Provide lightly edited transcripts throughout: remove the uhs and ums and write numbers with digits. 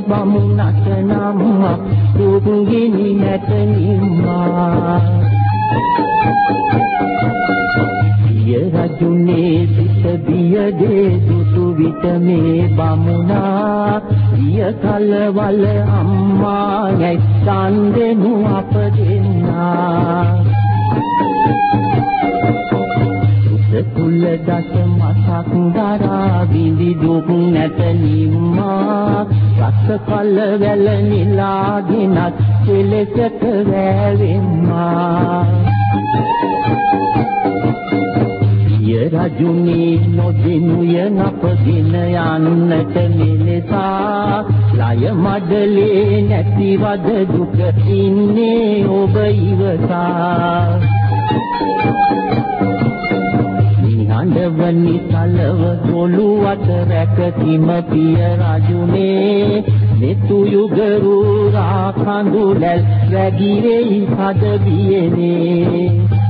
බමුණට නම් දුක් ගිනි නැත නිම්මා පිය රජුනේ සිත බියදේ දුටු විට මේ බමුණා පිය කලවල අම්මා නැත්තන් දෙනු අප දෙන්නා කුල දස මතක් දරා විඳි දුක් නැත නිම්මා රස කල වැල නිලාගෙනත් කෙලෙසට වැවෙම්මා පිය රජුනේ නොදිනුය නපදින යන්නට මෙලෙසා ලය මඩලේ නැතිවද දුක ඉන්නේ ඔබ ඉවසා අඬවනි සලව දොළුවට රැකතිම පිය රජුනේ මෙතු යුගරු රාකඳුලල් රැගිරෙයි හද බියනේ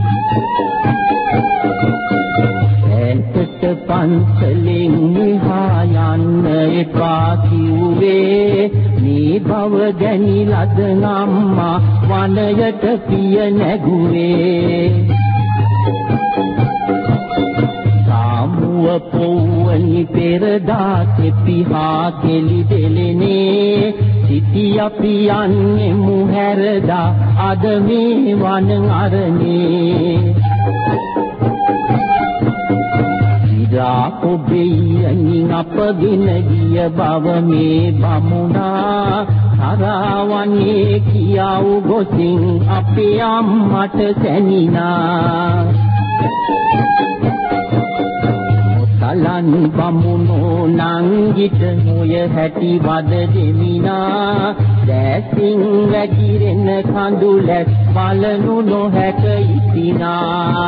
ඇත්තට පන්සලෙන් මෙහා යන්න එපා කිව්වේ මේ භව ගැනිලද නම්මා වනයට පිය නැගුවේ පොව්වනි පෙරදා තෙපිහා කෙලි දෙලෙනේ සිටි අපි යන්නේ මුහැරදා අද මේ වන අරනේ ඉරා ඔබෙයනි අපගෙන ගිය බව මේ බමුණා හරවන්නේ කියාව් ගොසින් අපේ අම්මට සැනිනා සලන් බමුණෝ නංගිට මොය හැටි වද දෙමිනා දැසින් වැగిරෙන කඳුලැස් බලනු නොහැක ඉතිනා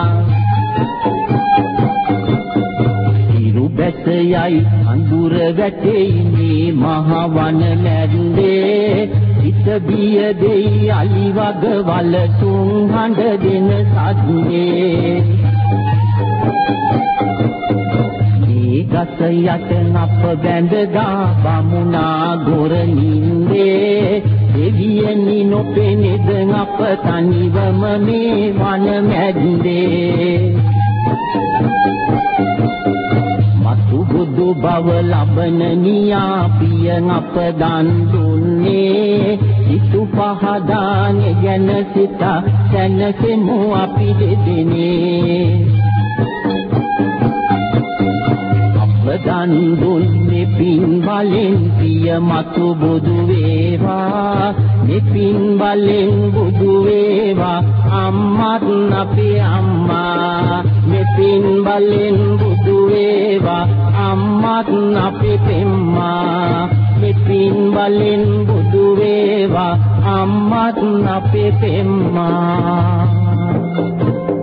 ඉරු බැස යයි අඳුර වැටෙයි මේ මහ වන මැද්දේ සිත බිය දෙයි අලි වග වල තුන් හඬ දෙන සද්දේ ගස යට අප බැඳගා බමුණා ගොර නින්දේ දෙවියනි නොපෙනෙද අප තනිවම මේ වන මැද්දේ මතු බුදු බව ලබන නියා පිය අප දන් දුන්නේ සිතු පහදානේ ගැන සිතා සැනසෙමු අපි දෙදෙනේ දන් දුන්නේ පින් බලෙන් පිය මතු බුදු වේවා මේ පින් බලෙන් බුදු වේවා අම්මත් අපේ අම්මා මේ පින් බලෙන් බුදු වේවා අම්මත් අපේ පෙම්මා මේ පින් බලෙන් බුදු වේවා අම්මත් අපේ පෙම්මා